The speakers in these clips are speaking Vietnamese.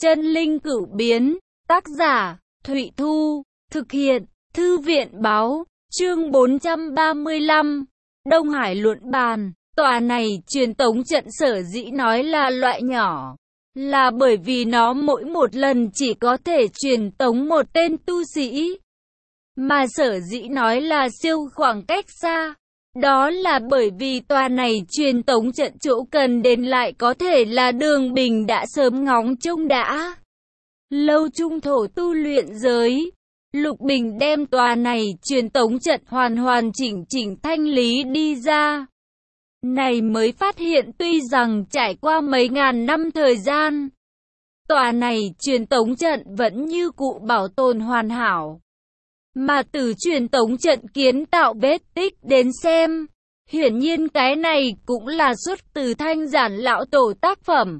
Chân linh cửu biến, tác giả, Thụy Thu, thực hiện, Thư viện báo, chương 435, Đông Hải luận bàn. Tòa này truyền tống trận sở dĩ nói là loại nhỏ, là bởi vì nó mỗi một lần chỉ có thể truyền tống một tên tu sĩ. Mà sở dĩ nói là siêu khoảng cách xa, đó là bởi vì tòa này truyền tống trận chỗ cần đến lại có thể là Đường Bình đã sớm ngóng trông đã lâu trung thổ tu luyện giới. Lục Bình đem tòa này truyền tống trận hoàn chỉnh thanh lý đi ra. Này mới phát hiện tuy rằng trải qua mấy ngàn năm thời gian, tòa này truyền tống trận vẫn như cũ bảo tồn hoàn hảo. Mà từ truyền tống trận kiến tạo vết tích đến xem, hiển nhiên cái này cũng là xuất từ Thanh Giản lão tổ tác phẩm.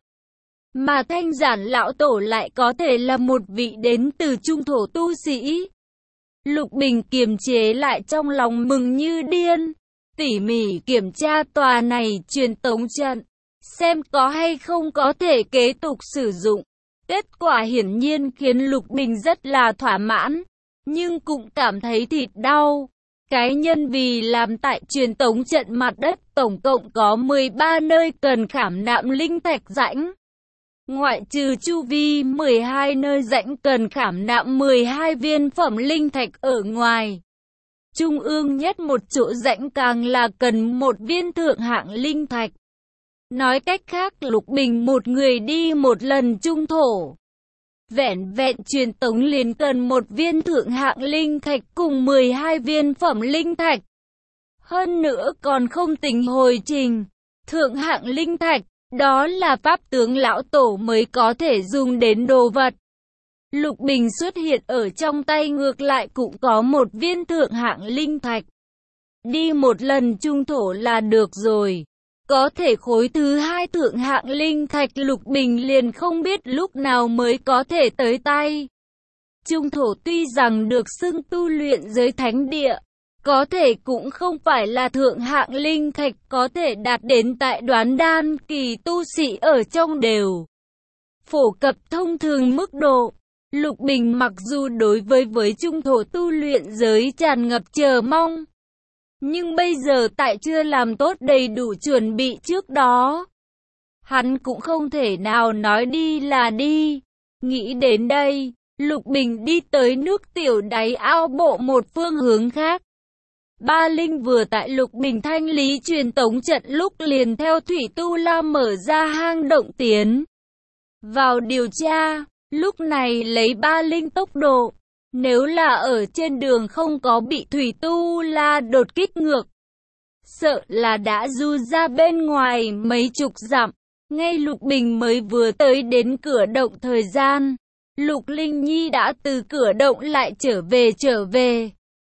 Mà Thanh Giản lão tổ lại có thể là một vị đến từ trung thổ tu sĩ. Lục Bình kiềm chế lại trong lòng mừng như điên, tỉ mỉ kiểm tra tòa này truyền tống trận, xem có hay không có thể kế tục sử dụng. Kết quả hiển nhiên khiến Lục Bình rất là thỏa mãn, nhưng cũng cảm thấy thịt đau. Cái nhân vì làm tại truyền tống trận mặt đất tổng cộng có 13 nơi cần khảm nạm linh thạch rãnh. Ngoại trừ chu vi 12 nơi rãnh cần khảm nạm 12 viên phẩm linh thạch ở ngoài. Trung ương nhất một chỗ rãnh càng là cần một viên thượng hạng linh thạch. Nói cách khác Lục Bình một người đi một lần trung thổ, vẹn truyền tống liền cần một viên thượng hạng linh thạch cùng 12 viên phẩm linh thạch. Hơn nữa còn không tính hồi trình. Thượng hạng linh thạch, đó là pháp tướng lão tổ mới có thể dùng đến đồ vật. Lục Bình xuất hiện ở trong tay ngược lại cũng có một viên thượng hạng linh thạch. Đi một lần trung thổ là được rồi. Có thể khối thứ hai thượng hạng linh thạch Lục Bình liền không biết lúc nào mới có thể tới tay. Trung thổ tuy rằng được xưng tu luyện giới thánh địa, có thể cũng không phải là thượng hạng linh thạch có thể đạt đến tại đoán đan kỳ tu sĩ ở trong đều phổ cập thông thường mức độ. Lục Bình mặc dù đối với trung thổ tu luyện giới tràn ngập chờ mong, nhưng bây giờ tại chưa làm tốt đầy đủ chuẩn bị trước đó, hắn cũng không thể nào nói đi là đi. Nghĩ đến đây, Lục Bình đi tới nước tiểu đáy ao bộ một phương hướng khác. Ba Linh vừa tại Lục Bình thanh lý truyền tống trận lúc liền theo Thủy Tu La mở ra hang động tiến vào điều tra. Lúc này lấy Ba Linh tốc độ, nếu là ở trên đường không có bị Thủy Tu La đột kích ngược, sợ là đã du ra bên ngoài mấy chục dặm. Ngay Lục Bình mới vừa tới đến cửa động thời gian, Lục Linh Nhi đã từ cửa động lại trở về.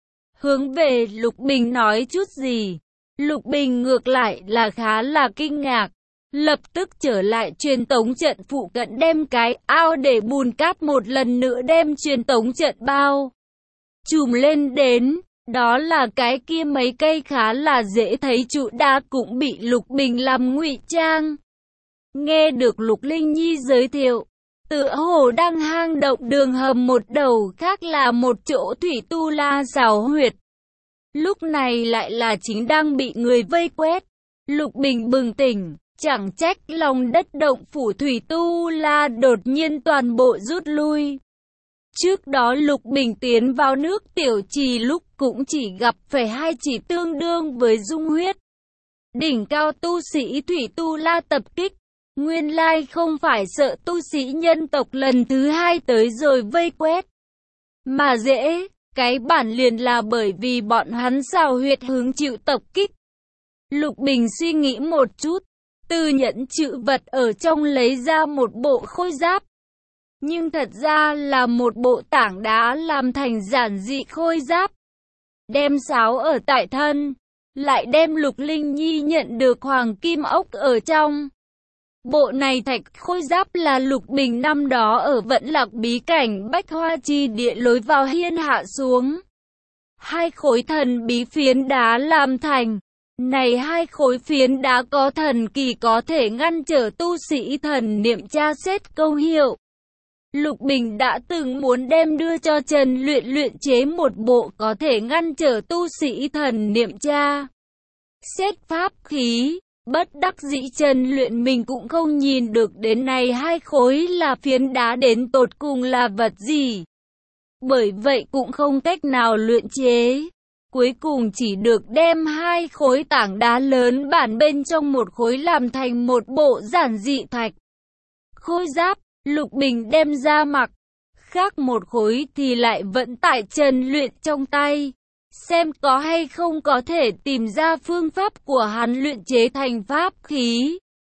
Hướng về Lục Bình nói chút gì. Lục Bình ngược lại là khá là kinh ngạc. Lập tức trở lại truyền tống trận phụ cận đem cái ao để bùn cát một lần nữa đem truyền tống trận bao trùm lên đến. Đó là cái kia mấy cây khá là dễ thấy trụ đá cũng bị Lục Bình làm ngụy trang. Nghe được Lục Linh Nhi giới thiệu, tựa hồ đang hang động đường hầm một đầu khác là một chỗ Thủy Tu La giảo huyệt. Lúc này lại là chính đang bị người vây quét. Lục Bình bừng tỉnh, chẳng trách lòng đất động phủ Thủy Tu La đột nhiên toàn bộ rút lui. Trước đó Lục Bình tiến vào nước tiểu trì lúc cũng chỉ gặp phải hai chỉ tương đương với dung huyết đỉnh cao tu sĩ Thủy Tu La tập kích. Nguyên lai không phải sợ tu sĩ nhân tộc lần thứ hai tới rồi vây quét, mà dễ, cái bản liền là bởi vì bọn hắn xào huyệt hứng chịu tập kích. Lục Bình suy nghĩ một chút, từ nhẫn chữ vật ở trong lấy ra một bộ khôi giáp. Nhưng thật ra là một bộ tảng đá làm thành giản dị khôi giáp. Đem sáo ở tại thân, lại đem Lục Linh Nhi nhận được hoàng kim ốc ở trong. Bộ này thạch khôi giáp là Lục Bình năm đó ở Vẫn Lạc bí cảnh Bách Hoa Chi địa lối vào hiên hạ xuống. Hai khối thần bí phiến đá làm thành. Này hai khối phiến đá có thần kỳ có thể ngăn trở tu sĩ thần niệm tra xét công hiệu. Lục Bình đã từng muốn đem đưa cho Trần Luyện luyện chế một bộ có thể ngăn trở tu sĩ thần niệm tra xét pháp khí. Bất đắc dĩ Trần Luyện mình cũng không nhìn được đến này hai khối là phiến đá đến tột cùng là vật gì. Bởi vậy cũng không cách nào luyện chế. Cuối cùng chỉ được đem hai khối tảng đá lớn bản bên trong một khối làm thành một bộ giản dị thạch khôi giáp. Lục Bình đem ra mặc, khác một khối thì lại vẫn tại Trần Luyện trong tay, xem có hay không có thể tìm ra phương pháp của hắn luyện chế thành pháp khí.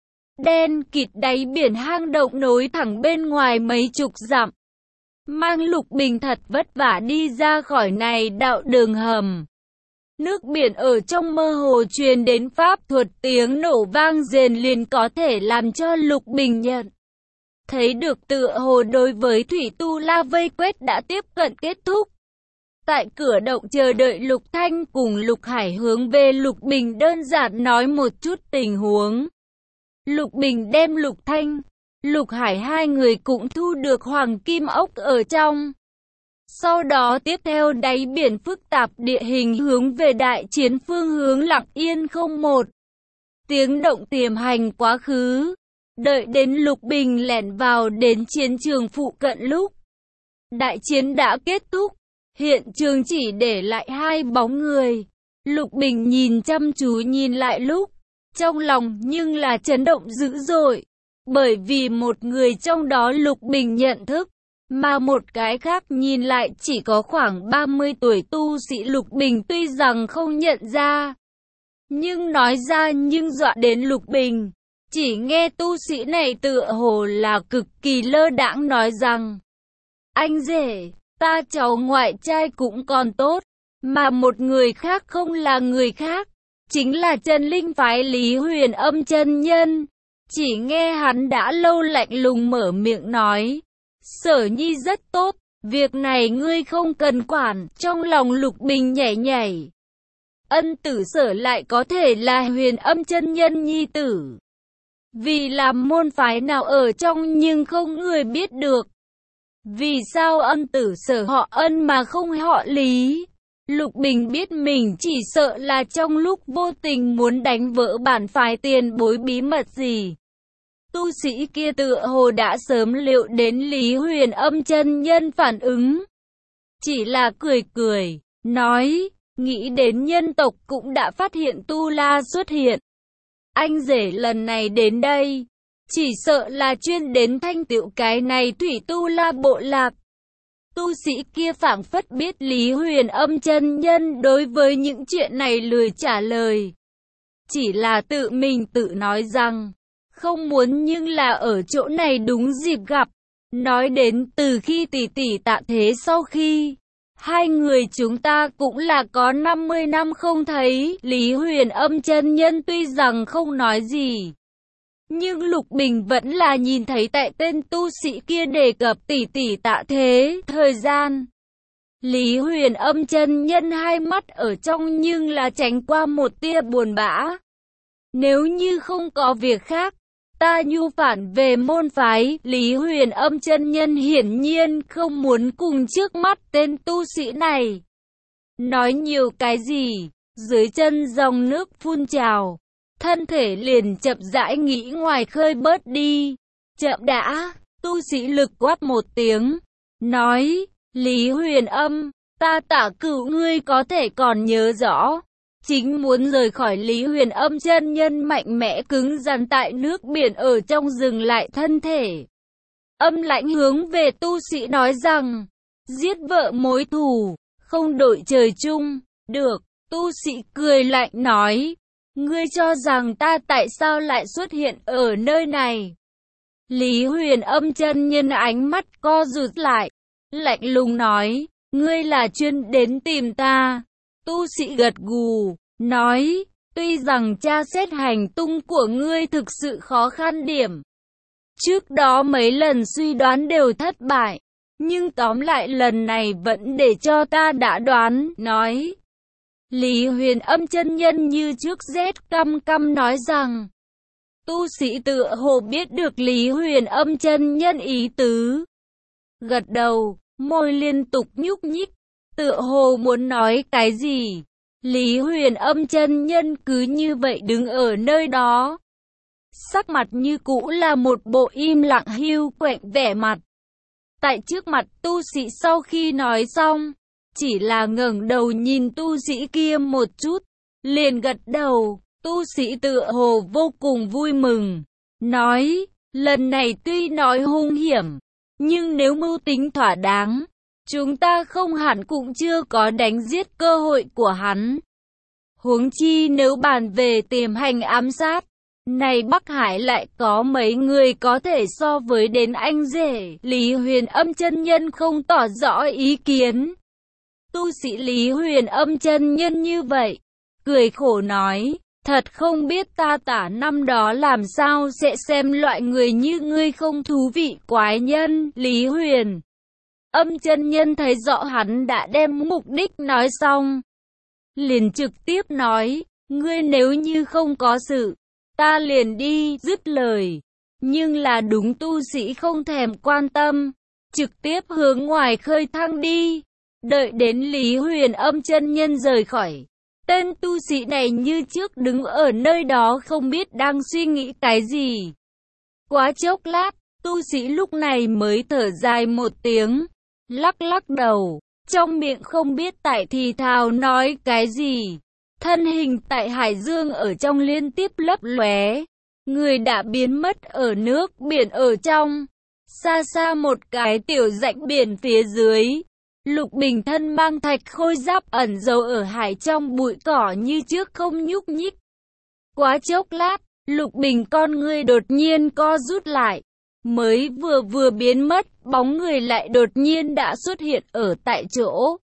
Đen kịt đáy biển hang động nối thẳng bên ngoài mấy chục dặm, mang Lục Bình thật vất vả đi ra khỏi này đạo đường hầm. Nước biển ở trong mơ hồ truyền đến pháp thuật, tiếng nổ vang rền liền có thể làm cho Lục Bình nhận thấy được tựa hồ đối với thủy tu la vây quét đã tiếp cận kết thúc. Tại cửa động chờ đợi Lục Thanh cùng Lục Hải hướng về Lục Bình đơn giản nói một chút tình huống. Lục Bình đem Lục Thanh, Lục Hải hai người cũng thu được hoàng kim ốc ở trong. Sau đó tiếp theo đáy biển phức tạp địa hình hướng về đại chiến phương hướng lặng yên không một tiếng động tiềm hành quá khứ. Đợi đến Lục Bình lẻn vào đến chiến trường phụ cận lúc đại chiến đã kết thúc, hiện trường chỉ để lại hai bóng người. Lục Bình nhìn chăm chú nhìn lại lúc, trong lòng nhưng là chấn động dữ dội, bởi vì một người trong đó Lục Bình nhận thức, mà một cái khác nhìn lại chỉ có khoảng 30 tuổi tu sĩ. Lục Bình tuy rằng không nhận ra, nhưng nói ra nhưng dọa đến Lục Bình. Chỉ nghe tu sĩ này tựa hồ là cực kỳ lơ đãng nói rằng: anh rể, ta cháu ngoại trai cũng còn tốt, mà một người khác không là người khác, chính là Chân Linh phái Lý Huyền Âm chân nhân. Chỉ nghe hắn đã lâu lạnh lùng mở miệng nói: Sở Nhi rất tốt, việc này ngươi không cần quản. Trong lòng Lục Bình nhảy nhảy, ân tử Sở lại có thể là Huyền Âm chân nhân nhi tử, vì làm môn phái nào ở trong nhưng không người biết được. Vì sao ân tử Sở họ Ân mà không họ Lý? Lục Bình biết mình chỉ sợ là trong lúc vô tình muốn đánh vỡ bản phái tiền bối bí mật gì. Tu sĩ kia tựa hồ đã sớm liệu đến Lý Huyền Âm chân nhân phản ứng, chỉ là cười cười, nói: nghĩ đến nhân tộc cũng đã phát hiện Tu La xuất hiện. Anh rể lần này đến đây, chỉ sợ là chuyên đến thanh tựu cái này thủy Tu La bộ lạc. Tu sĩ kia phảng phất biết Lý Huyền Âm chân nhân đối với những chuyện này lười trả lời, chỉ là tự mình tự nói rằng không muốn, nhưng là ở chỗ này đúng dịp gặp. Nói đến từ khi tỷ tỷ tạ thế sau khi hai người chúng ta cũng là có 50 năm không thấy. Lý Huyền Âm chân nhân tuy rằng không nói gì, nhưng Lục Bình vẫn là nhìn thấy tại tên tu sĩ kia đề cập tỷ tỷ tạ thế thời gian. Lý Huyền Âm chân nhân hai mắt ở trong nhưng là tránh qua một tia buồn bã. Nếu như không có việc khác, ta nhu phản về môn phái. Lý Huyền Âm chân nhân hiển nhiên không muốn cùng trước mắt tên tu sĩ này nói nhiều cái gì. Dưới chân dòng nước phun trào, thân thể liền chậm rãi nghĩ ngoài khơi bớt đi. Chậm đã, tu sĩ lực quát một tiếng, nói: Lý Huyền Âm, ta Tả Cửu ngươi có thể còn nhớ rõ. Chính muốn rời khỏi Lý Huyền Âm chân nhân mạnh mẽ cứng rắn tại nước biển ở trong dừng lại thân thể. Âm lãnh hướng về tu sĩ nói rằng: giết vợ mối thù, không đội trời chung. Được, tu sĩ cười lạnh nói: ngươi cho rằng ta tại sao lại xuất hiện ở nơi này? Lý Huyền Âm chân nhân ánh mắt co rụt lại, lạnh lùng nói: ngươi là chuyên đến tìm ta. Tu sĩ gật gù, nói: tuy rằng tra xét hành tung của ngươi thực sự khó khăn điểm, trước đó mấy lần suy đoán đều thất bại, nhưng tóm lại lần này vẫn để cho ta đã đoán. Nói, Lý Huyền Âm chân nhân như trước rét căm căm nói rằng, tu sĩ tựa hồ biết được Lý Huyền Âm chân nhân ý tứ, gật đầu, môi liên tục nhúc nhích, tựa hồ muốn nói cái gì. Lý Huyền Âm chân nhân cứ như vậy đứng ở nơi đó. Sắc mặt như cũ là một bộ im lặng hiu quạnh vẻ mặt. Tại trước mặt tu sĩ sau khi nói xong, chỉ là ngẩng đầu nhìn tu sĩ kia một chút, liền gật đầu. Tu sĩ tựa hồ vô cùng vui mừng, nói, lần này tuy nói hung hiểm, nhưng nếu mưu tính thỏa đáng, chúng ta không hẳn cũng chưa có đánh giết cơ hội của hắn. Huống chi nếu bàn về tiềm hành ám sát, này Bắc Hải lại có mấy người có thể so với đến anh rể. Lý Huyền Âm chân nhân không tỏ rõ ý kiến. Tu sĩ Lý Huyền Âm chân nhân như vậy, cười khổ nói, thật không biết ta tả năm đó làm sao sẽ xem loại người như ngươi không thú vị quái nhân. Lý Huyền Âm chân nhân thấy rõ hắn đã đem mục đích nói xong, liền trực tiếp nói, ngươi nếu như không có sự, ta liền đi. Dứt lời, nhưng là đúng tu sĩ không thèm quan tâm, trực tiếp hướng ngoài khơi thăng đi. Đợi đến Lý Huyền Âm chân nhân rời khỏi, tên tu sĩ này như trước đứng ở nơi đó không biết đang suy nghĩ cái gì. Quá chốc lát, tu sĩ lúc này mới thở dài một tiếng, lắc lắc đầu, trong miệng không biết tại thì thào nói cái gì. Thân hình tại hải dương ở trong liên tiếp lấp lóe, người đã biến mất ở nước biển ở trong. Xa xa một cái tiểu rãnh biển phía dưới, Lục Bình thân mang thạch khôi giáp ẩn giấu ở hải trong bụi cỏ như trước không nhúc nhích. Quá chốc lát, Lục Bình con ngươi đột nhiên co rút lại, mới vừa biến mất, bóng người lại đột nhiên đã xuất hiện ở tại chỗ.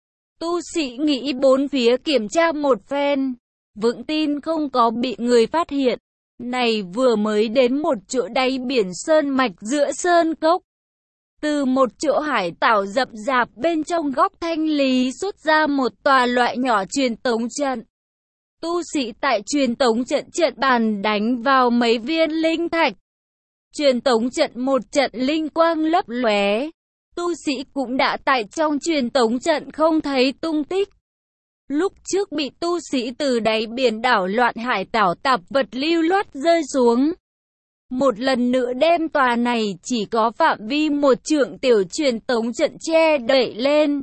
Tu sĩ nghĩ bốn phía kiểm tra một phen, vững tin không có bị người phát hiện. Này vừa mới đến một chỗ đáy biển sơn mạch giữa sơn cốc. Từ một chỗ hải tảo rậm rạp bên trong góc thanh lý xuất ra một tòa loại nhỏ truyền tống trận. Tu sĩ tại truyền tống trận bàn đánh vào mấy viên linh thạch. Truyền tống trận một trận linh quang lấp lóe. Tu sĩ cũng đã tại trong truyền tống trận không thấy tung tích. Lúc trước bị tu sĩ từ đáy biển đảo loạn hải tảo tạp vật lưu loát rơi xuống. Một lần nữa đem tòa này chỉ có phạm vi một trượng tiểu truyền tống trận che đậy lên.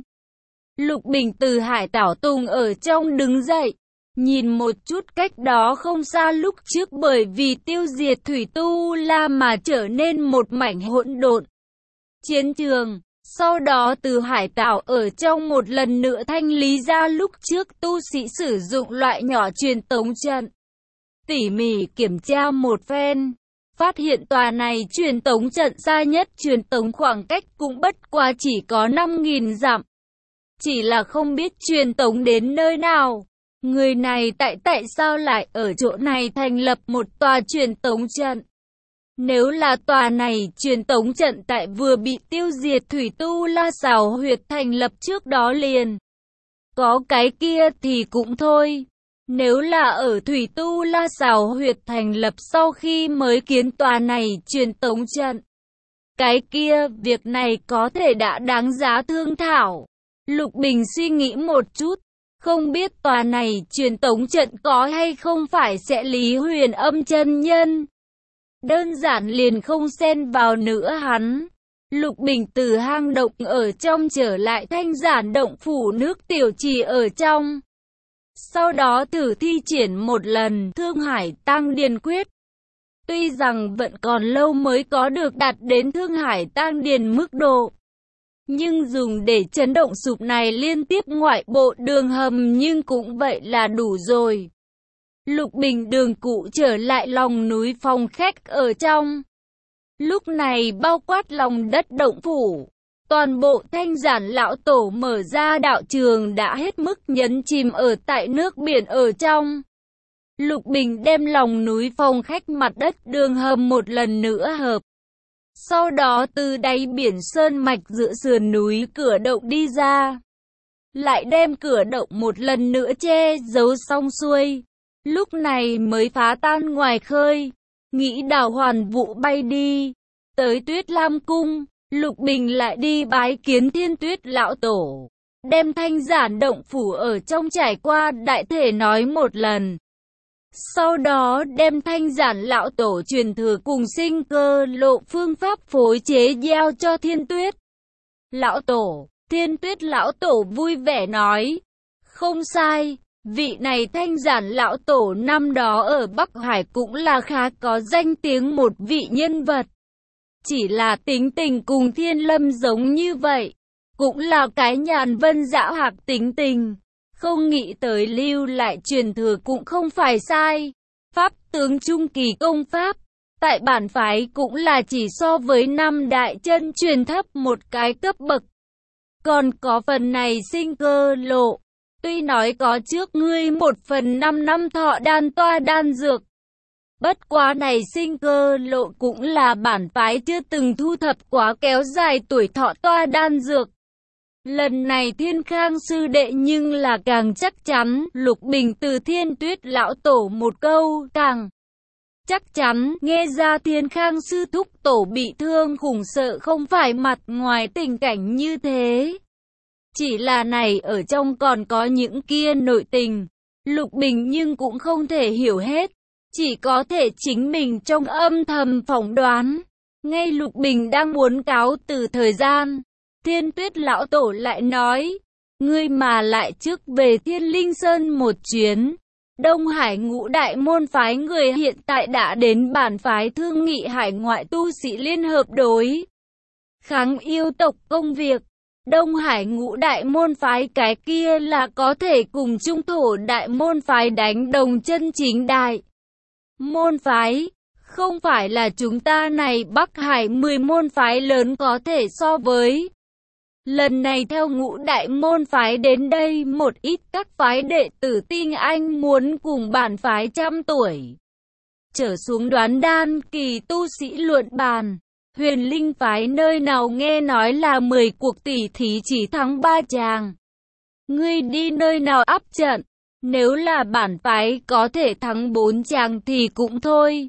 Lục Bình từ hải tảo tùng ở trong đứng dậy, nhìn một chút cách đó không xa lúc trước bởi vì tiêu diệt thủy tu la mà trở nên một mảnh hỗn độn chiến trường. Sau đó từ hải tảo ở trong một lần nữa thanh lý ra lúc trước tu sĩ sử dụng loại nhỏ truyền tống trận. Tỉ mỉ kiểm tra một phen, phát hiện tòa này truyền tống trận xa nhất truyền tống khoảng cách cũng bất quá chỉ có 5.000 dặm. Chỉ là không biết truyền tống đến nơi nào. Người này tại sao lại ở chỗ này thành lập một tòa truyền tống trận? Nếu là tòa này truyền tống trận tại vừa bị tiêu diệt thủy tu la xảo huyệt thành lập trước đó liền có cái kia thì cũng thôi. Nếu là ở thủy tu la xảo huyệt thành lập sau khi mới kiến tòa này truyền tống trận, cái kia việc này có thể đã đáng giá thương thảo. Lục Bình suy nghĩ một chút, không biết tòa này truyền tống trận có hay không phải sẽ Lý Huyền Âm chân nhân. Đơn giản liền không xen vào nữa hắn. Lục Bình từ hang động ở trong trở lại thanh giản động phủ nước tiểu trì ở trong. Sau đó thử thi triển một lần Thương Hải Tang Điền Quyết. Tuy rằng vẫn còn lâu mới có được đạt đến Thương Hải Tang Điền mức độ, nhưng dùng để chấn động sụp này liên tiếp ngoại bộ đường hầm nhưng cũng vậy là đủ rồi. Lục Bình đường cụ trở lại lòng núi phòng khách ở trong. Lúc này bao quát lòng đất động phủ, toàn bộ thanh giản lão tổ mở ra đạo trường đã hết mức nhấn chìm ở tại nước biển ở trong. Lục Bình đem lòng núi phòng khách mặt đất đường hầm một lần nữa hợp. Sau đó từ đáy biển sơn mạch giữa sườn núi cửa động đi ra. Lại đem cửa động một lần nữa che giấu xong xuôi. Lúc này mới phá tan ngoài khơi, nghĩ đảo hoàn vụ bay đi. Tới Tuyết Lam Cung, Lục Bình lại đi bái kiến Thiên Tuyết lão tổ, đem Thanh Giản động phủ ở trong trải qua đại thể nói một lần. Sau đó đem Thanh Giản lão tổ truyền thừa cùng sinh cơ lộ phương pháp phối chế gieo cho Thiên Tuyết lão tổ. Thiên Tuyết lão tổ vui vẻ nói, không sai, vị này Thanh Giản lão tổ năm đó ở Bắc Hải cũng là khá có danh tiếng một vị nhân vật. Chỉ là tính tình cùng Thiên Lâm giống như vậy, cũng là cái nhàn vân dã hạc tính tình. Không nghĩ tới lưu lại truyền thừa cũng không phải sai. Pháp tướng trung kỳ công pháp, tại bản phái cũng là chỉ so với năm đại chân truyền thấp một cái cấp bậc. Còn có phần này sinh cơ lộ, tuy nói có trước ngươi 1/5 năm thọ đan toa đan dược. Bất quá này sinh cơ lộ cũng là bản phái chưa từng thu thập quá kéo dài tuổi thọ toa đan dược. Lần này Thiên Khang sư đệ nhưng là càng chắc chắn. Lục Bình từ Thiên Tuyết lão tổ một câu càng chắc chắn, nghe ra Thiên Khang sư thúc tổ bị thương khủng sợ không phải mặt ngoài tình cảnh như thế. Chỉ là này ở trong còn có những kia nội tình, Lục Bình nhưng cũng không thể hiểu hết, chỉ có thể chính mình trong âm thầm phỏng đoán. Ngay Lục Bình đang muốn cáo từ thời gian, Thiên Tuyết lão tổ lại nói, ngươi mà lại trước về Thiên Linh Sơn một chuyến. Đông Hải ngũ đại môn phái người hiện tại đã đến bản phái thương nghị hải ngoại tu sĩ liên hợp đối kháng yêu tộc công việc. Đông Hải ngũ đại môn phái cái kia là có thể cùng trung thổ đại môn phái đánh đồng chân chính đại môn phái. Không phải là chúng ta này Bắc Hải 10 môn phái lớn có thể so với. Lần này theo ngũ đại môn phái đến đây một ít các phái đệ tử tinh anh muốn cùng bản phái trăm tuổi trở xuống đoán đan kỳ tu sĩ luận bàn. Huyền Linh phái nơi nào nghe nói là 10 cuộc tỷ thí chỉ thắng 3 chàng. Ngươi đi nơi nào áp trận, nếu là bản phái có thể thắng 4 chàng thì cũng thôi.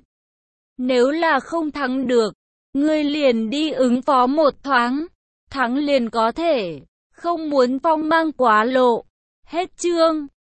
Nếu là không thắng được, ngươi liền đi ứng phó một thoáng. Thắng liền có thể, không muốn phong mang quá lộ. Hết chương.